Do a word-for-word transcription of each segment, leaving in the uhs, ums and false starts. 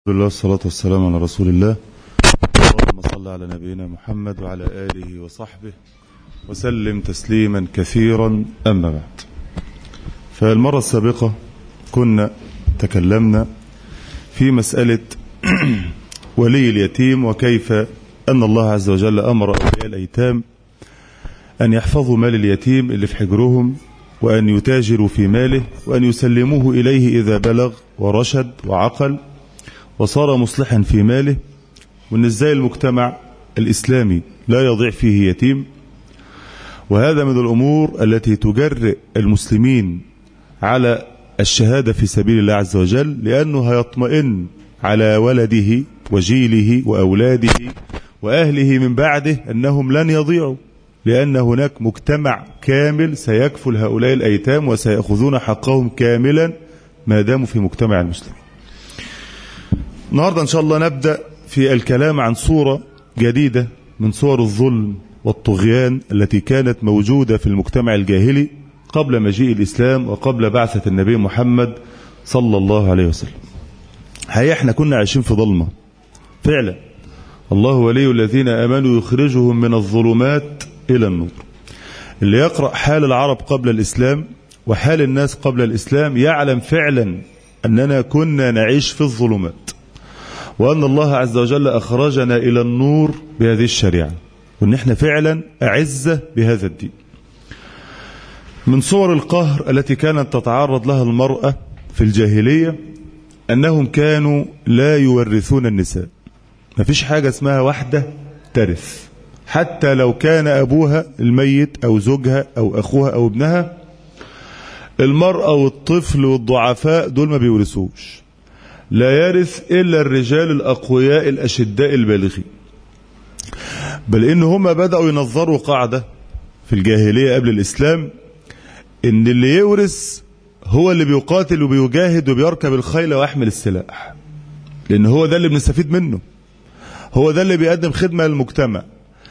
الله والصلاة والسلام على رسول الله. اللهم صل على نبينا محمد وعلى آله وصحبه وسلم تسليما كثيرا. أما بعد، فالمرة السابقة كنا تكلمنا في مسألة ولي اليتيم، وكيف أن الله عز وجل أمر أولياء الأيتام أن يحفظوا مال اليتيم اللي في حجرهم، وأن يتاجروا في ماله، وأن يسلموه إليه إذا بلغ ورشد وعقل وصار مصلحا في ماله، وأن ازاي المجتمع الإسلامي لا يضيع فيه يتيم. وهذا من الأمور التي تجرئ المسلمين على الشهادة في سبيل الله عز وجل، لأنه هيطمئن على ولده وجيله وأولاده وأهله من بعده أنهم لن يضيعوا، لأن هناك مجتمع كامل سيكفل هؤلاء الأيتام وسيأخذون حقهم كاملا ما داموا في مجتمع المسلمين. النهاردة إن شاء الله نبدأ في الكلام عن صورة جديدة من صور الظلم والطغيان التي كانت موجودة في المجتمع الجاهلي قبل مجيء الإسلام وقبل بعثة النبي محمد صلى الله عليه وسلم. هيا احنا كنا عايشين في ظلمة فعلا. الله ولي الذين آمنوا يخرجهم من الظلمات إلى النور. اللي يقرأ حال العرب قبل الإسلام وحال الناس قبل الإسلام يعلم فعلا أننا كنا نعيش في الظلمات، وأن الله عز وجل أخرجنا إلى النور بهذه الشريعة، وأن احنا فعلا أعزة بهذا الدين. من صور القهر التي كانت تتعرض لها المرأة في الجاهلية أنهم كانوا لا يورثون النساء. ما فيش حاجة اسمها واحدة ترث، حتى لو كان أبوها الميت أو زوجها أو أخوها أو ابنها. المرأة والطفل والضعفاء دول ما بيورثوش. لا يرث إلا الرجال الأقوياء الأشداء البالغين. بل إن هم بدأوا ينظروا قاعدة في الجاهلية قبل الإسلام، إن اللي يورث هو اللي بيقاتل وبيجاهد وبيركب الخيل ويحمل السلاح، لأن هو ده اللي بنستفيد منه، هو ده اللي بيقدم خدمة للمجتمع.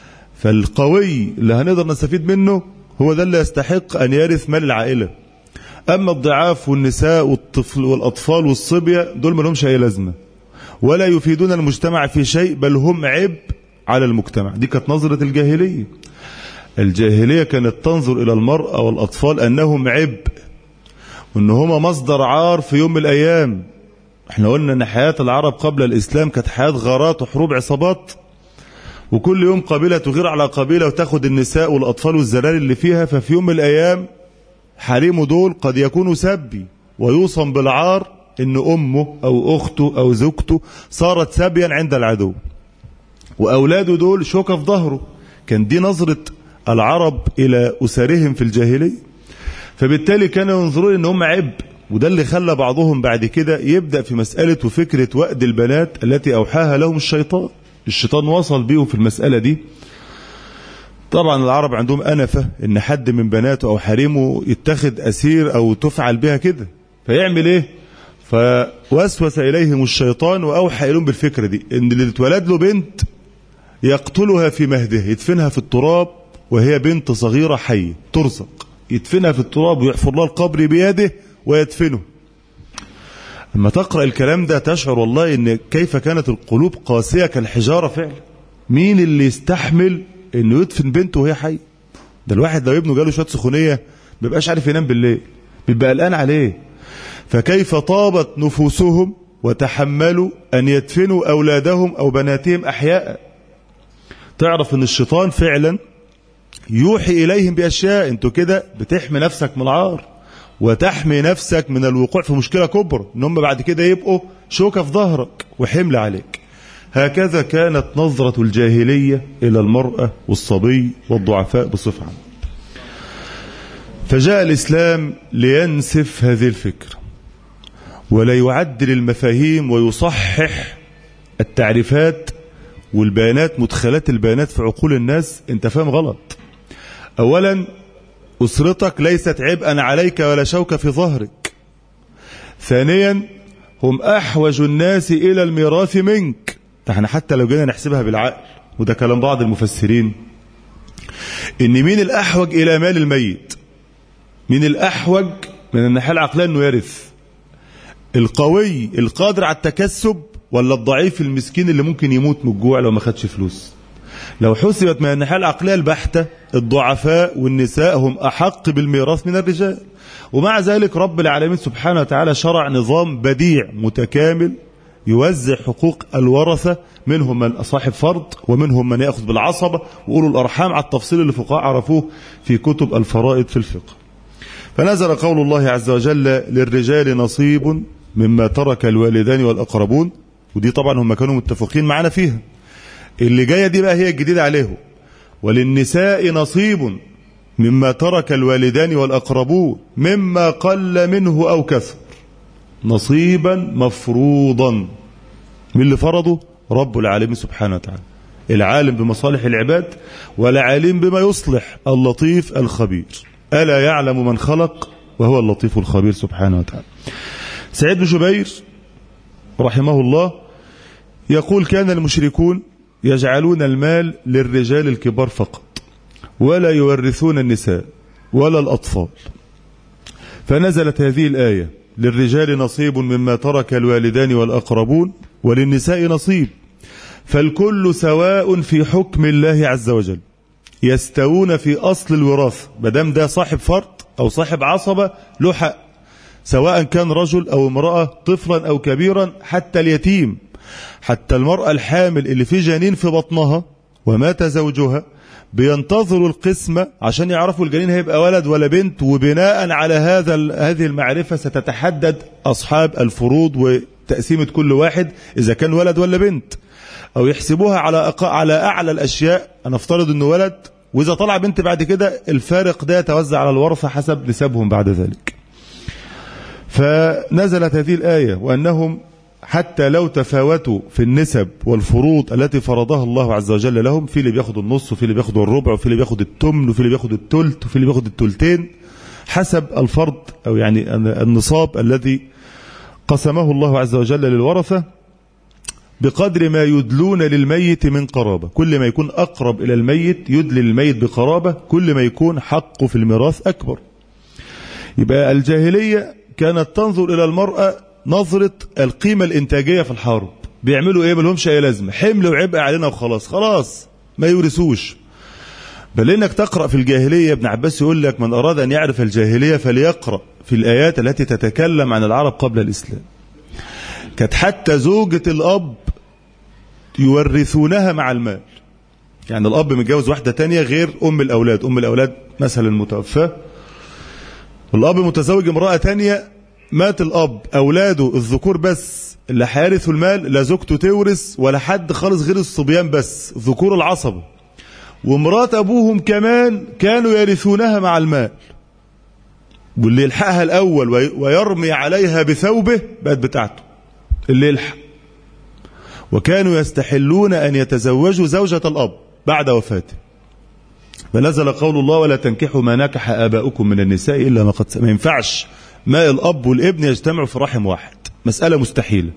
فالقوي اللي هنقدر نستفيد منه هو ده اللي يستحق أن يرث مال العائلة. أما الضعاف والنساء والطفل والأطفال والصبية دول ما لهمش أي لازمة ولا يفيدون المجتمع في شيء، بل هم عبء على المجتمع. دي كانت نظرة الجاهلية. الجاهلية كانت تنظر إلى المرأة والأطفال أنهم عبء، وأن هم مصدر عار في يوم من الأيام. احنا قلنا أن حياة العرب قبل الإسلام كانت حياة غارات وحروب عصابات، وكل يوم قبيلة تغير على قبيلة وتاخد النساء والأطفال والزرار اللي فيها. ففي يوم من الأيام حريمه دول قد يكونوا سبي ويوصم بالعار ان امه او اخته او زوجته صارت سبيا عند العدو، واولاده دول شوكة في ظهره. كان دي نظرة العرب الى اسرهم في الجاهلية. فبالتالي كانوا ينظرون ان هم عبء، وده اللي خلى بعضهم بعد كده يبدأ في مسألة وفكرة وأد البنات التي اوحاها لهم الشيطان. الشيطان وصل بيهم في المسألة دي. طبعا العرب عندهم أنفة ان حد من بناته او حريمه يتخذ اسير او تفعل بها كده، فيعمل ايه؟ فوسوس اليهم الشيطان واوحى اليهم بالفكرة دي، ان اللي اتولد له بنت يقتلها في مهده، يدفنها في التراب وهي بنت صغيرة حية ترزق، يدفنها في التراب ويحفر لها القبر بيده ويدفنه. لما تقرأ الكلام ده تشعر والله ان كيف كانت القلوب قاسية كالحجارة فعلا. مين اللي يستحمل انه يدفن بنته وهي حي؟ ده الواحد لو ابنه جاله شويه سخونيه ما بيبقاش عارف ينام بالليل، بيبقى قلقان عليه. فكيف طابت نفوسهم وتحملوا ان يدفنوا اولادهم او بناتهم احياء. تعرف ان الشيطان فعلا يوحي اليهم باشياء. انتوا كده بتحمي نفسك من العار وتحمي نفسك من الوقوع في مشكله كبرى، ان هم بعد كده يبقوا شوكه في ظهرك وحمل عليك. هكذا كانت نظرة الجاهلية إلى المرأة والصبي والضعفاء بصفة عامة. فجاء الإسلام لينسف هذه الفكرة ولا يعدل المفاهيم ويصحح التعريفات والبيانات، مدخلات البيانات في عقول الناس. انت فاهم غلط. أولا، أسرتك ليست عبئا عليك ولا شوكة في ظهرك. ثانيا، هم أحوج الناس إلى الميراث منك. احنا حتى لو جينا نحسبها بالعقل، وده كلام بعض المفسرين، ان مين الاحوج الى مال الميت؟ مين الاحوج من الناحيه العقليه انه يرث؟ القوي القادر على التكسب ولا الضعيف المسكين اللي ممكن يموت من الجوع لو ما خدش فلوس؟ لو حسبت من الناحية العقلية البحتة الضعفاء والنساء هم أحق بالميراث من الرجال، ومع ذلك رب العالمين سبحانه وتعالى شرع نظام بديع متكامل يوزع حقوق الورثة، منهم من صاحب فرض ومنهم من يأخذ بالعصبة وأولو الأرحام، على التفصيل اللي الفقهاء عرفوه في كتب الفرائض في الفقه. فنزل قول الله عز وجل للرجال نصيب مما ترك الوالدان والأقربون، ودي طبعا هم كانوا متفقين معنا فيها، اللي جاية دي بقى هي الجديدة عليهم. وللنساء نصيب مما ترك الوالدان والأقربون مما قل منه أو كثر، نصيبا مفروضا. من اللي فرضه؟ رب العالمين سبحانه وتعالى، العالم بمصالح العباد والعالم بما يصلح، اللطيف الخبير. ألا يعلم من خلق وهو اللطيف الخبير سبحانه وتعالى. سعيد بن جبير رحمه الله يقول: كان المشركون يجعلون المال للرجال الكبار فقط، ولا يورثون النساء ولا الأطفال، فنزلت هذه الآية: للرجال نصيب مما ترك الوالدان والأقربون وللنساء نصيب، فالكل سواء في حكم الله عز وجل، يستوون في أصل الوراثة، مادام ده صاحب فرض أو صاحب عصبة له حق، سواء كان رجل أو امرأة، طفلا أو كبيرا، حتى اليتيم، حتى المرأة الحامل اللي في جنين في بطنها ومات زوجها بينتظروا القسمة عشان يعرفوا الجنين هيبقى ولد ولا بنت، وبناء على هذا هذه المعرفة ستتحدد أصحاب الفروض وتقسيمة كل واحد إذا كان ولد ولا بنت، أو يحسبوها على على أعلى الأشياء. أنا افترض إنه ولد، وإذا طلع بنت بعد كده الفارق ده يتوزع على الورثة حسب نسبهم بعد ذلك. فنزلت هذه الآية: وأنهم حتى لو تفاوتوا في النسب والفروض التي فرضها الله عز وجل لهم، في اللي بياخد النص وفي اللي بياخد الربع وفي اللي بياخد التمن وفي اللي بياخد التلت وفي اللي بياخد التلتين، حسب الفرض أو يعني النصاب الذي قسمه الله عز وجل للورثة، بقدر ما يدلون للميت من قرابة. كل ما يكون أقرب إلى الميت يدلي الميت بقرابة، كل ما يكون حقه في الميراث أكبر. يبقى الجاهلية كانت تنظر إلى المرأة نظرة القيمة الإنتاجية في الحرب. بيعملوا إيه؟ ملهمش أي لازمة، حمل وعبء علينا وخلاص، خلاص ما يورثوش. بل إنك تقرأ في الجاهلية، ابن عباس يقول لك: من أراد أن يعرف الجاهلية فليقرأ في الآيات التي تتكلم عن العرب قبل الإسلام. كانت حتى زوجة الأب يورثونها مع المال، يعني الأب متجوز واحدة تانية غير أم الأولاد، أم الأولاد مثلا متوفاة، والأب متزوج امرأة تانية، مات الأب، أولاده الذكور بس اللي هيرثوا المال، لا زوجته تورث ولا حد خالص غير الصبيان بس، ذكور العصبة، ومرات أبوهم كمان كانوا يرثونها مع المال، واللي يلحقها الأول ويرمي عليها بثوبه بقت بتاعته اللي يلحق. وكانوا يستحلون أن يتزوجوا زوجة الأب بعد وفاته، فنزل قول الله: ولا تنكحوا ما نكح آباؤكم من النساء إلا ما قد. ما ينفعش ما الأب والابن يجتمعوا في رحم واحد، مسألة مستحيلة.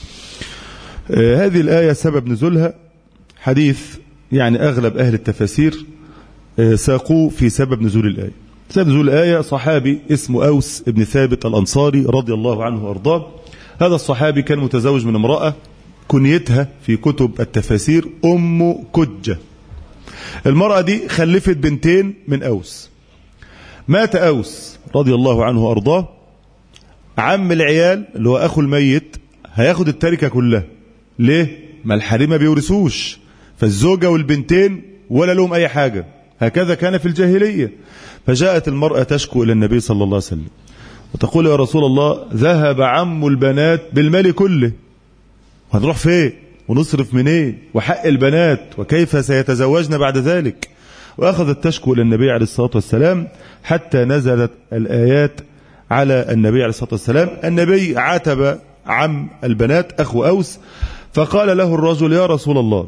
آه هذه الآية سبب نزولها حديث يعني أغلب أهل التفاسير آه ساقوه في سبب نزول الآية. سبب نزول الآية صحابي اسمه أوس ابن ثابت الأنصاري رضي الله عنه وأرضاه. هذا الصحابي كان متزوج من امرأة كنيتها في كتب التفاسير أم كجة. المرأة دي خلفت بنتين من أوس. مات أوس رضي الله عنه وأرضاه، عم العيال اللي هو أخو الميت هياخد التركة كلها. ليه؟ ما الحريم ما بيورثوش، فالزوجة والبنتين ولا لهم أي حاجة. هكذا كان في الجاهلية. فجاءت المرأة تشكو إلى النبي صلى الله عليه وسلم وتقول: يا رسول الله، ذهب عم البنات بالمال كله، هنروح فين ونصرف منين وحق البنات وكيف سيتزوجن بعد ذلك؟ وأخذت تشكو إلى النبي عليه الصلاة والسلام حتى نزلت الآيات على النبي عليه الصلاة والسلام. النبي عاتب عم البنات أخو أوس، فقال له الرجل: يا رسول الله،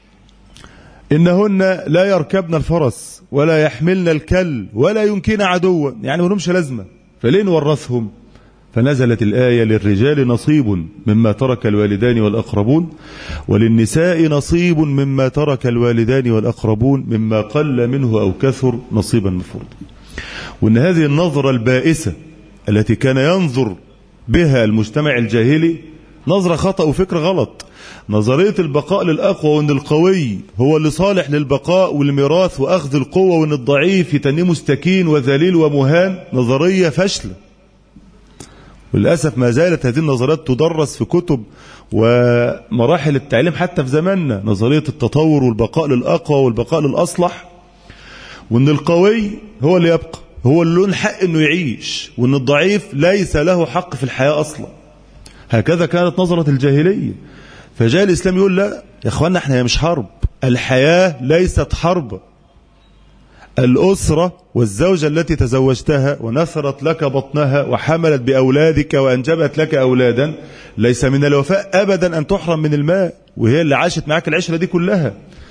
إنهن لا يركبن الفرس ولا يحملن الكل ولا ينكين عدوا، يعني ما لهمش لازمة، فليه نورثهم؟ فنزلت الآية: للرجال نصيب مما ترك الوالدان والأقربون وللنساء نصيب مما ترك الوالدان والأقربون مما قل منه أو كثر نصيبا مفروضا. وأن هذه النظرة البائسة التي كان ينظر بها المجتمع الجاهلي نظرة خطأ وفكر غلط. نظرية البقاء للأقوى، وأن القوي هو اللي صالح للبقاء والميراث وأخذ القوة، وأن الضعيف يتنيه مستكين وذليل ومهان، نظرية فاشلة. وللأسف ما زالت هذه النظريات تدرس في كتب ومراحل التعليم حتى في زماننا، نظرية التطور والبقاء للأقوى والبقاء للأصلح، وأن القوي هو اللي يبقى، هو اللي له الحق أنه يعيش، وأن الضعيف ليس له حق في الحياة أصلا. هكذا كانت نظرة الجاهلية. فجاء الإسلام يقول لا يا أخوانا، احنا مش حرب، الحياة ليست حرب. الأسرة والزوجة التي تزوجتها ونثرت لك بطنها وحملت بأولادك وأنجبت لك أولادا، ليس من الوفاء أبدا أن تحرم من الماء، وهي اللي عاشت معك العشرة دي كلها.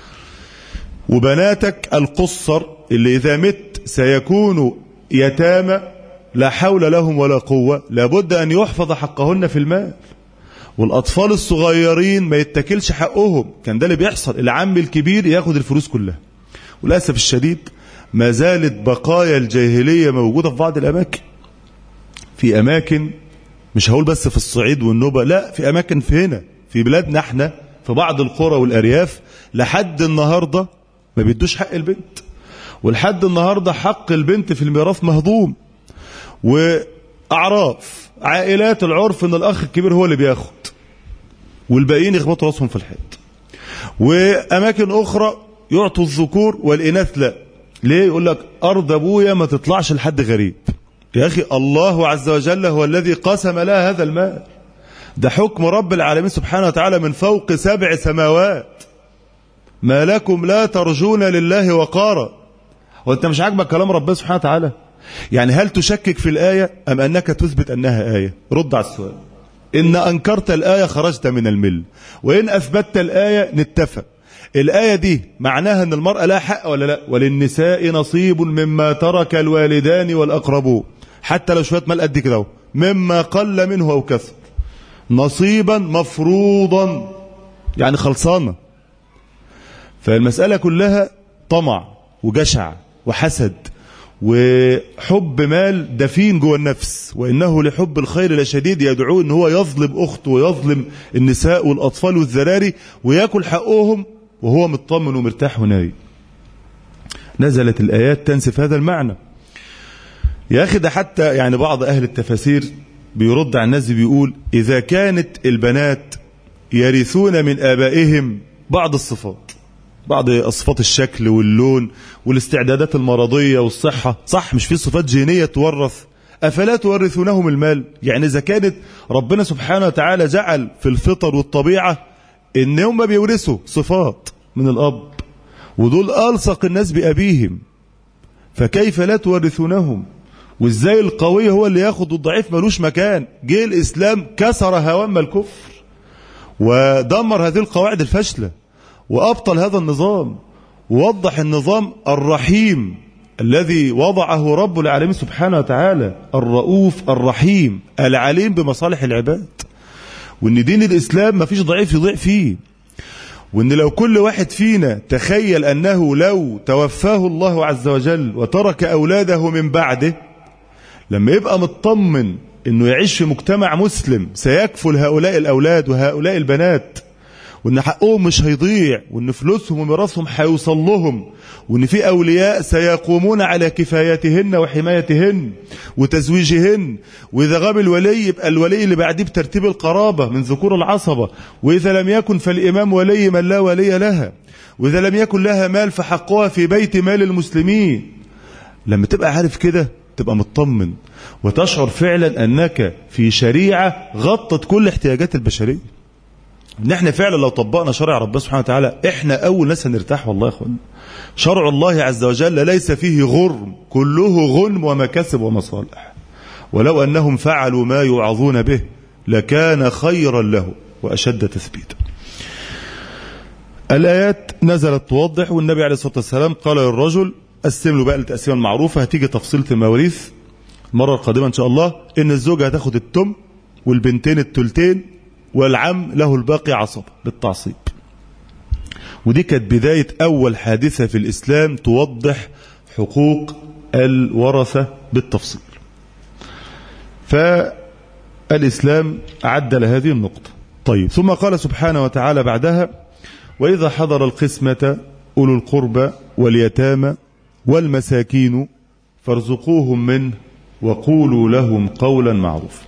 وبناتك القصر اللي إذا مت سيكونوا يتامى لا حول لهم ولا قوة، لابد أن يحفظ حقهن في المال. والأطفال الصغيرين ما يتكلش حقهم، كان ده اللي بيحصل، العم الكبير ياخد الفلوس كلها. وللأسف الشديد ما زالت بقايا الجاهلية موجودة في بعض الأماكن، في أماكن مش هقول بس في الصعيد والنوبة، لا، في أماكن في هنا في بلادنا احنا، في بعض القرى والأرياف لحد النهاردة ما بيدوش حق البنت، ولحد النهاردة حق البنت في الميراث مهضوم. وأعراف عائلات العرف ان الأخ الكبير هو اللي بياخد والباقيين يخبطوا راسهم في الحيط. وأماكن أخرى يعطوا الذكور والإناث لا. ليه؟ يقول لك أرض أبويا ما تطلعش لحد غريب. يا أخي الله عز وجل هو الذي قسم لها هذا المال، ده حكم رب العالمين سبحانه وتعالى من فوق سبع سماوات. ما لكم لا ترجون لله وقارا. وانت مش عاجبك كلام ربنا سبحانه وتعالى؟ يعني هل تشكك في الآية أم أنك تثبت أنها آية؟ رد على السؤال. إن أنكرت الآية خرجت من المل، وإن أثبتت الآية نتفق. الآية دي معناها أن المرأة لا حق ولا لا؟ وللنساء نصيب مما ترك الوالدان والأقربون، حتى لو شوية مال قد كده مما قل منه أو كثر، نصيبا مفروضا، يعني خلصانة. فالمسألة كلها طمع وجشع وحسد وحب مال دفين جوه النفس، وإنه لحب الخير لشديد، يدعوه إن هو يظلم أخته ويظلم النساء والأطفال والذراري ويأكل حقهم وهو مطمن ومرتاح ونايم. نزلت الآيات تنسف هذا المعنى. يا أخي ده حتى يعني بعض أهل التفاسير بيرد على الناس بيقول إذا كانت البنات يرثون من آبائهم بعض الصفات، بعض صفات الشكل واللون والاستعدادات المرضية والصحة، صح مش في صفات جينية تورث، أفلا تورثونهم المال؟ يعني إذا كانت ربنا سبحانه وتعالى جعل في الفطر والطبيعة إنهم بيورثوا صفات من الأب، ودول ألصق الناس بأبيهم، فكيف لا تورثونهم؟ وإزاي القوي هو اللي ياخد والضعيف ملوش مكان؟ جه الإسلام كسر هوام الكفر ودمر هذه القواعد الفاشلة وأبطل هذا النظام، ووضح النظام الرحيم الذي وضعه رب العالمين سبحانه وتعالى، الرؤوف الرحيم العليم بمصالح العباد. وإن دين الإسلام ما فيش ضعيف يضيع فيه، وإن لو كل واحد فينا تخيل أنه لو توفاه الله عز وجل وترك أولاده من بعده، لما يبقى مطمن أنه يعيش في مجتمع مسلم سيكفل هؤلاء الأولاد وهؤلاء البنات، وإن حقهم مش هيضيع، وإن فلوسهم وميراثهم هيوصل لهم، وإن في أولياء سيقومون على كفايتهن وحمايتهن وتزويجهن، وإذا غاب الولي يبقى الولي اللي بعديه بترتيب القرابة من ذكور العصبة، وإذا لم يكن فالإمام ولي من لا ولي لها، وإذا لم يكن لها مال فحقها في بيت مال المسلمين. لما تبقى عارف كده تبقى مطمن وتشعر فعلا أنك في شريعة غطت كل احتياجات البشرية. ان احنا فعلا لو طبقنا شرع ربنا سبحانه وتعالى احنا اول ناس هنرتاح. والله يا اخوان شرع الله عز وجل ليس فيه غرم، كله غنم ومكاسب ومصالح، ولو انهم فعلوا ما يوعظون به لكان خيرا له واشد تثبيتا. الايات نزلت توضح، والنبي عليه الصلاه والسلام قال للرجل قسم له بقى التقسيمه المعروفه، هتيجي تفصيله المواريث المره القادمه ان شاء الله، ان الزوجه هتاخد التم والبنتين التلتين والعم له الباقي عصبة بالتعصيب. ودي كانت بداية أول حادثة في الإسلام توضح حقوق الورثة بالتفصيل. فالإسلام عدل هذه النقطة طيب ثم قال سبحانه وتعالى بعدها: وإذا حضر القسمة أولو القربى واليتامى والمساكين فارزقوهم منه وقولوا لهم قولا معروفا.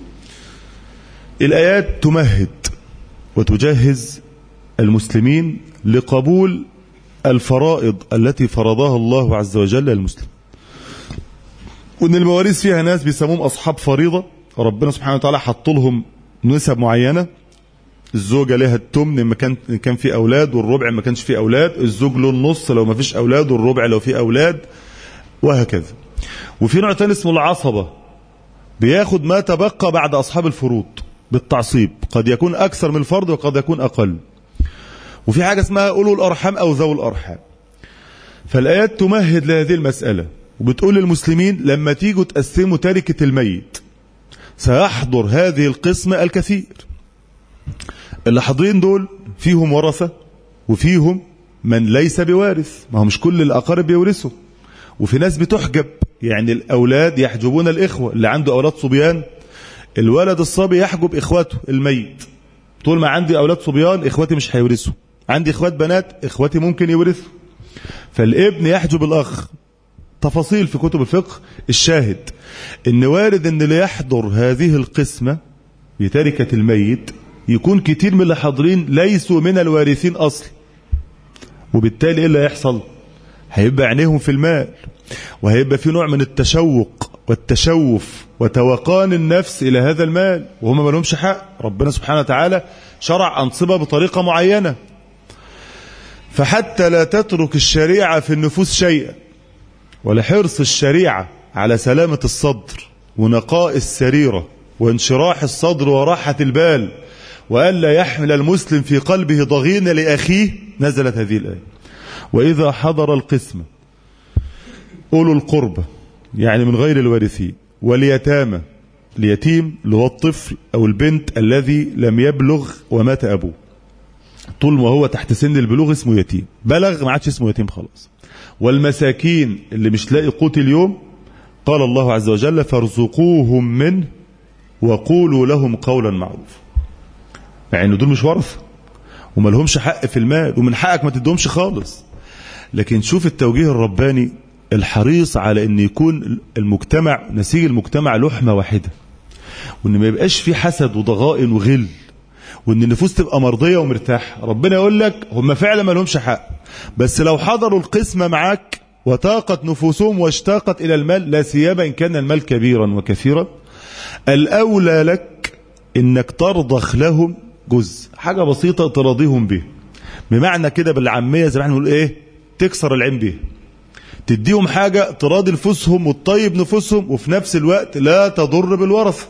الآيات تمهد وتجهز المسلمين لقبول الفرائض التي فرضها الله عز وجل للمسلم، وإن المواريث فيها ناس بيسموهم أصحاب فريضة، ربنا سبحانه وتعالى حط لهم نسب معينة. الزوجة لها التمن ما كان كان في أولاد، والربع ما كانش في أولاد، الزوج له النص لو ما فيش أولاد، والربع لو في أولاد، وهكذا. وفي نوع تاني اسمه العصبة، بياخد ما تبقى بعد أصحاب الفروض بالتعصيب، قد يكون أكثر من الفرض وقد يكون أقل. وفي حاجة اسمها أولو الأرحام أو ذوي الأرحام. فالآيات تمهد لهذه المسألة، وبتقول للمسلمين لما تيجوا تقسموا تركة الميت سيحضر هذه القسمة الكثير. اللي حاضرين دول فيهم ورثة وفيهم من ليس بوارث، ما هو مش كل الأقارب بيورثوا، وفي ناس بتحجب، يعني الأولاد يحجبون الإخوة. اللي عنده أولاد صبيان، الولد الصبي يحجب إخواته الميت. طول ما عندي أولاد صبيان إخواتي مش هيورثوا، عندي إخوات بنات إخواتي ممكن يورثوا. فالابن يحجب الأخ. تفاصيل في كتب الفقه. الشاهد إن وارد إن اللي يحضر هذه القسمة بتركة الميت يكون كتير من اللي حاضرين ليسوا من الوارثين أصلا، وبالتالي إيه اللي هيحصل؟ هيبقى عينيهم في المال، وهيبقى في نوع من التشوق والتشوف وتوقان النفس إلى هذا المال، وهم ما لهمش حق. ربنا سبحانه وتعالى شرع أنصبة بطريقة معينة. فحتى لا تترك الشريعة في النفوس شيئا، ولحرص الشريعة على سلامة الصدر ونقاء السريرة وانشراح الصدر وراحة البال، وألا يحمل المسلم في قلبه ضغين لأخيه، نزلت هذه الآية: وإذا حضر القسمة أولو القربى، يعني من غير الوارثين، واليتامى، اليتيم اللي هو الطفل أو البنت الذي لم يبلغ ومات أبوه، طول ما هو تحت سن البلوغ اسمه يتيم، بلغ ما عادش اسمه يتيم خلاص. والمساكين اللي مش لاقي قوت اليوم، قال الله عز وجل: فارزقوهم منه وقولوا لهم قولا معروفا. مع انه دول مش ورثة وما لهمش حق في المال، ومن حقك ما تدهمش خالص، لكن شوف التوجيه الرباني الحريص على ان يكون المجتمع، نسيج المجتمع لحمة واحدة، وان ما يبقاش في حسد وضغائن وغل، وان النفوس تبقى مرضية ومرتاحة. ربنا يقول لك هم فعلا ما لهمش حق، بس لو حضروا القسمة معاك وتاقت نفوسهم واشتاقت الى المال، لا سيما ان كان المال كبيرا وكثيرا، الاولى لك انك ترضخ لهم جزء، حاجة بسيطة تراضيهم به. بمعنى كده بالعامية زي ما احنا بنقول ايه، تكسر العين به، تديهم حاجة تراضي نفوسهم وتطيب نفوسهم، وفي نفس الوقت لا تضر بالورثة.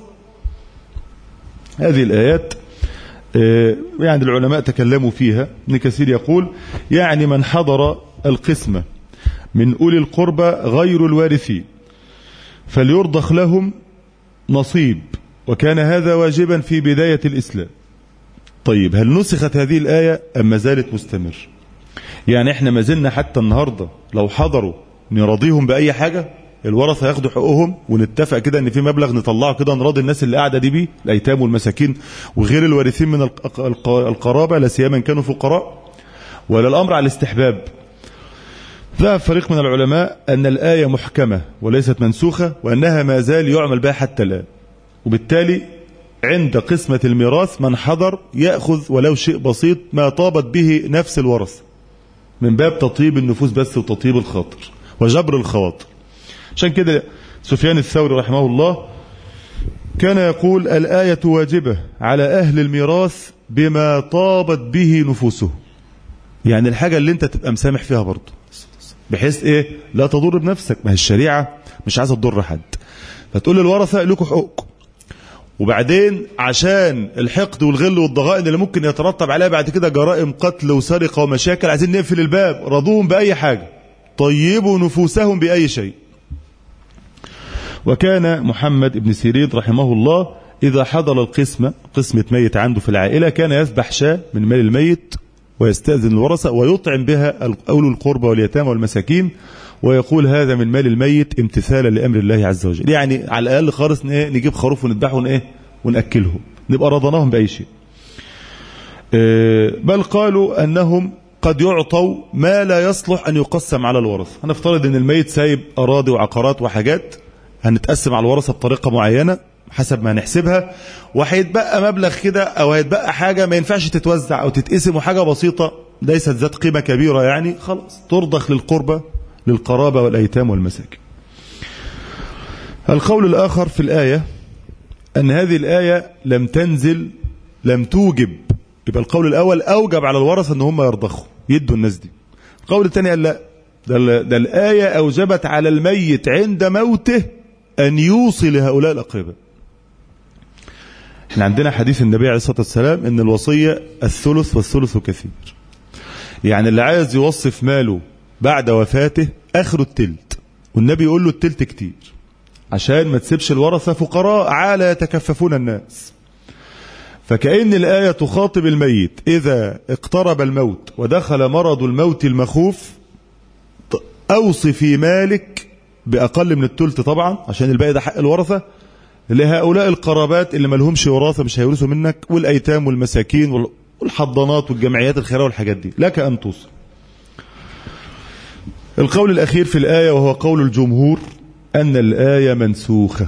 هذه الآيات يعني العلماء تكلموا فيها. ابن كثير يقول: يعني من حضر القسمة من أولي القربى غير الوارثين فليرضخ لهم نصيب، وكان هذا واجبا في بداية الإسلام. طيب هل نسخت هذه الآية أم ما زالت مستمر؟ يعني احنا ما زلنا حتى النهاردة لو حضروا نراضيهم بأي حاجة، الورثة ياخدوا حقوقهم، ونتفق كده ان في مبلغ نطلعه كده نراضي الناس اللي قاعدة دي بيه، الأيتام والمساكين وغير الوارثين من القرابة، لا سيما كانوا فقراء، ولا الأمر على الاستحباب؟ ذهب فريق من العلماء أن الآية محكمة وليست منسوخة، وأنها ما زال يعمل بها حتى الآن، وبالتالي عند قسمة الميراث من حضر يأخذ ولو شيء بسيط ما طابت به نفس الورثة، من باب تطيب النفوس بس وتطيب الخاطر وجبر الخواطر. عشان كده سفيان الثوري رحمه الله كان يقول: الآية واجبة على أهل الميراث بما طابت به نفوسه، يعني الحاجة اللي انت تبقى مسامح فيها برضه، بحيث ايه لا تضر بنفسك. ما هي الشريعة مش عايزة تضر حد، فتقول للورثة لكم حقوقكم، وبعدين عشان الحقد والغل والضغائن اللي ممكن يترتب عليها بعد كده جرائم قتل وسرقة ومشاكل، عايزين نقفل الباب، رضوهم بأي حاجة، طيبوا نفوسهم بأي شيء. وكان محمد بن سيرين رحمه الله إذا حضر القسمة، قسمة ميت عنده في العائلة، كان يذبح شاة من مال الميت ويستأذن الورثة ويطعم بها أولو القربى واليتامى والمساكين، ويقول: هذا من مال الميت امتثالا لأمر الله عز وجل. يعني على الأقل خالص نجيب خروف ونذبحه ايه ونأكلهم، نبقى رضناهم بأي شيء. بل قالوا أنهم قد يعطوا ما لا يصلح أن يقسم على الورثة. هنفترض أن الميت سايب أراضي وعقارات وحاجات، هنتقسم على الورثة بطريقة معينة حسب ما هنحسبها، وهيتبقى مبلغ كده أو هيتبقى حاجة ما ينفعش تتوزع أو تتقسم، وحاجة بسيطة ليست ذات قيمة كبيرة يعني، خلاص ترضخ للقربة للقرابة والأيتام والمساكين. القول الآخر في الآية أن هذه الآية لم تنزل، لم توجب، يبقى القول الأول أوجب على الورثة أن هم يرضخوا يدوا الناس دي. القول الثاني قال لا، ده, ده الآية أوجبت على الميت عند موته أن يوصي لهؤلاء الأقرباء. احنا عندنا حديث النبي عليه الصلاة والسلام أن الوصية الثلث والثلث كثير، يعني اللي عايز يوصف ماله بعد وفاته آخره التلت، والنبي يقول له التلت كتير عشان ما تسيبش الورثة فقراء عالى يتكففون الناس. فكأن الآية تخاطب الميت إذا اقترب الموت ودخل مرض الموت المخوف أوصي في مالك بأقل من التلت طبعا، عشان الباقي ده حق الورثة، لهؤلاء القرابات اللي ما لهمش وراثة مش هيورثوا منك، والأيتام والمساكين والحضانات والجمعيات الخيرية والحاجات دي لك أن توصي. القول الأخير في الآية وهو قول الجمهور أن الآية منسوخة،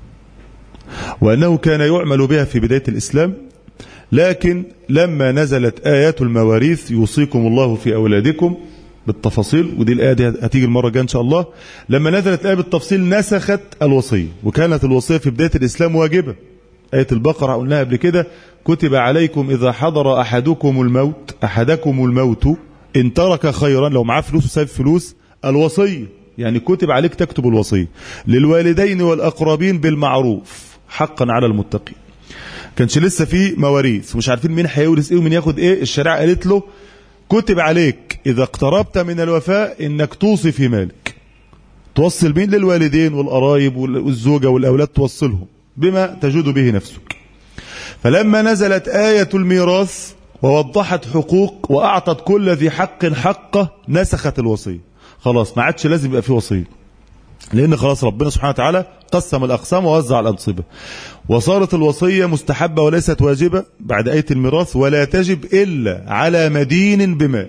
وأنه كان يعمل بها في بداية الإسلام، لكن لما نزلت آيات المواريث يوصيكم الله في أولادكم بالتفاصيل، ودي الآية دي هتيجي المرة الجاية إن شاء الله، لما نزلت الآية بالتفصيل نسخت الوصية، وكانت الوصية في بداية الإسلام واجبة. آية البقرة قلناها قبل كده، كتب عليكم إذا حضر أحدكم الموت أحدكم الموت إن ترك خيرا، لو معاه فلوس وسايب فلوس، الوصية، يعني كتب عليك تكتب الوصية للوالدين والأقربين بالمعروف حقا على المتقين. كانش لسه في مواريث ومش عارفين مين هيورث ايه ومين ياخد ايه، الشريعة قالت له كتب عليك إذا اقتربت من الوفاة إنك توصي في مالك. توصل مين؟ للوالدين والقرايب والزوجة والأولاد، توصلهم بما تجود به نفسك. فلما نزلت آية الميراث ووضحت حقوق وأعطت كل ذي حق حقه نسخت الوصية، خلاص ما عادش لازم يبقى في وصية، لأن خلاص ربنا سبحانه وتعالى قسم الأقسام ووزع الأنصبة، وصارت الوصية مستحبة وليست واجبة بعد آية الميراث، ولا تجب إلا على مدين بمال.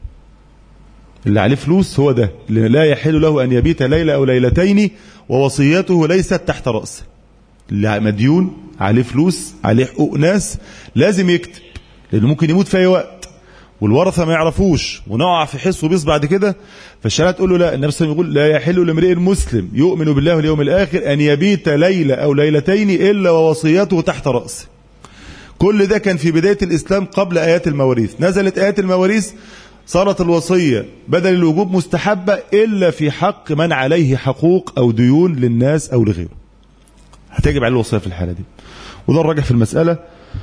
اللي عليه فلوس هو ده اللي لا يحل له أن يبيت ليلة أو ليلتين ووصيته ليست تحت رأسه. اللي مديون عليه فلوس عليه حقوق ناس لازم يكتب، لأنه ممكن يموت في أي وقت والورثة ما يعرفوش ونقع في حس وبيص بعد كده. فالشريعة تقول له لا، النبي صلى الله عليه وسلم يقول لا يحل لامرئ مسلم يؤمن بالله واليوم الآخر أن يبيت ليلة أو ليلتين إلا ووصيته تحت رأسه. كل ده كان في بداية الإسلام قبل آيات المواريث. نزلت آيات المواريث صارت الوصية بدل الوجوب مستحبة إلا في حق من عليه حقوق أو ديون للناس أو لغيره، هتجب عليه الوصية في الحالة دي. وده الراجح في المسألة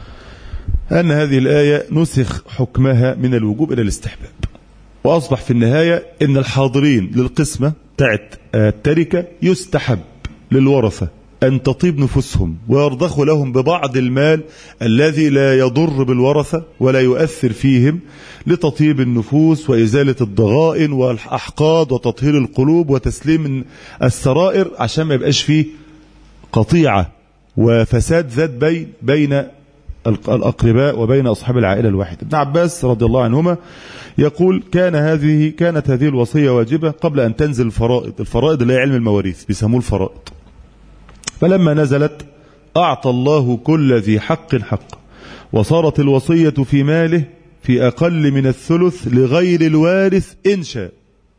أن هذه الآية نسخ حكمها من الوجوب إلى الاستحباب، وأصبح في النهاية أن الحاضرين للقسمة بتاعت التركة يستحب للورثة أن تطيب نفوسهم ويرضخوا لهم ببعض المال الذي لا يضر بالورثة ولا يؤثر فيهم، لتطيب النفوس وإزالة الضغائن والأحقاد وتطهير القلوب وتسليم السرائر، عشان ما يبقاش فيه قطيعة وفساد ذات بين بين الأقرباء وبين أصحاب العائلة الواحدة. ابن عباس رضي الله عنهما يقول كان هذه كانت هذه الوصية واجبة قبل أن تنزل الفرائض. الفرائض اللي هي علم المواريث بيسموه الفرائض. فلما نزلت أعطى الله كل ذي حق حق، وصارت الوصية في ماله في أقل من الثلث لغير الوارث إن شاء.